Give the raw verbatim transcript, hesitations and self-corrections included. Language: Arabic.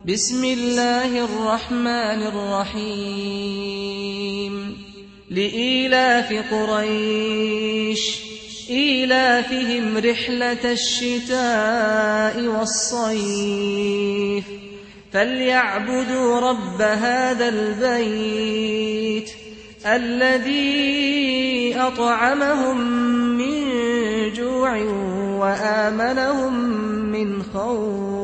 بسم الله الرحمن الرحيم لإيلاف قريش إيلافهم رحلة الشتاء والصيف فليعبدوا رب هذا البيت الذي أطعمهم من جوع وآمنهم من خوف